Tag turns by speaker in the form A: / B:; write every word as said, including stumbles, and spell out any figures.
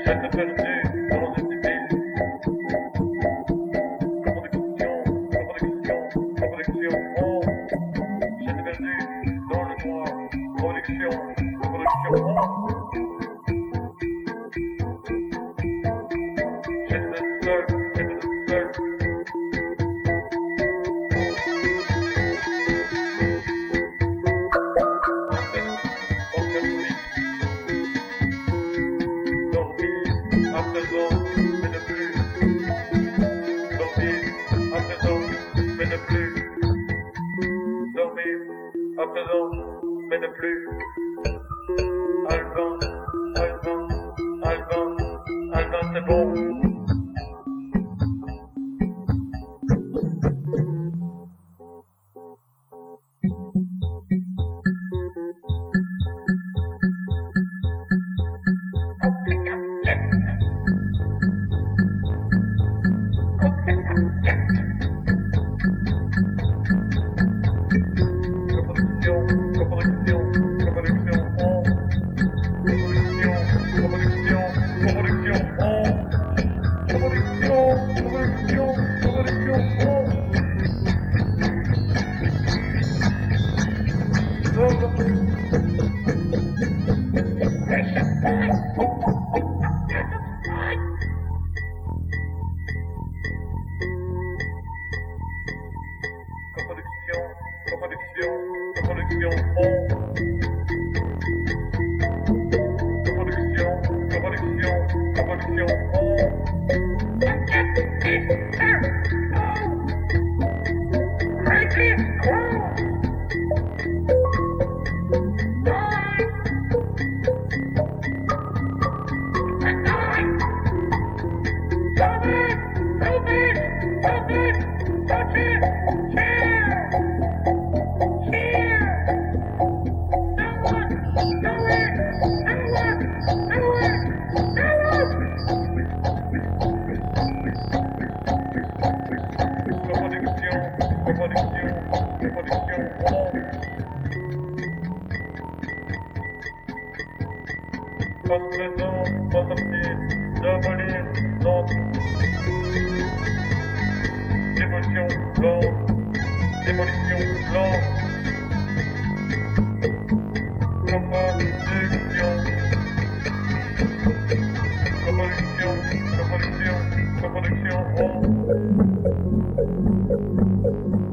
A: J'étais perdu dans une ville. Reproduction, reproduction, reproduction. Oh, j'étais perdu dans le noir. Reproduction, reproduction. Oh, j'étais seul, j'étais seul. À présent, mais ne plus. Dormir, à présent, mais ne plus. Dormir, à présent, mais ne plus. Alban, Alban, Alban, Alban, c'est bon. Reproduction, reproduction, reproduction, oh. Reproduction, reproduction, reproduction, oh. Reproduction, reproduction, reproduction, oh. Reproduction, reproduction, reproduction, oh. Reproduction, reproduction, reproduction, oh. Reproduction, reproduction, reproduction, oh. Passe présent, passe avenir, devenir, non. Démolition, lente. Démolition, lente. Reproduction. Reproduction, reproduction, reproduction, oh.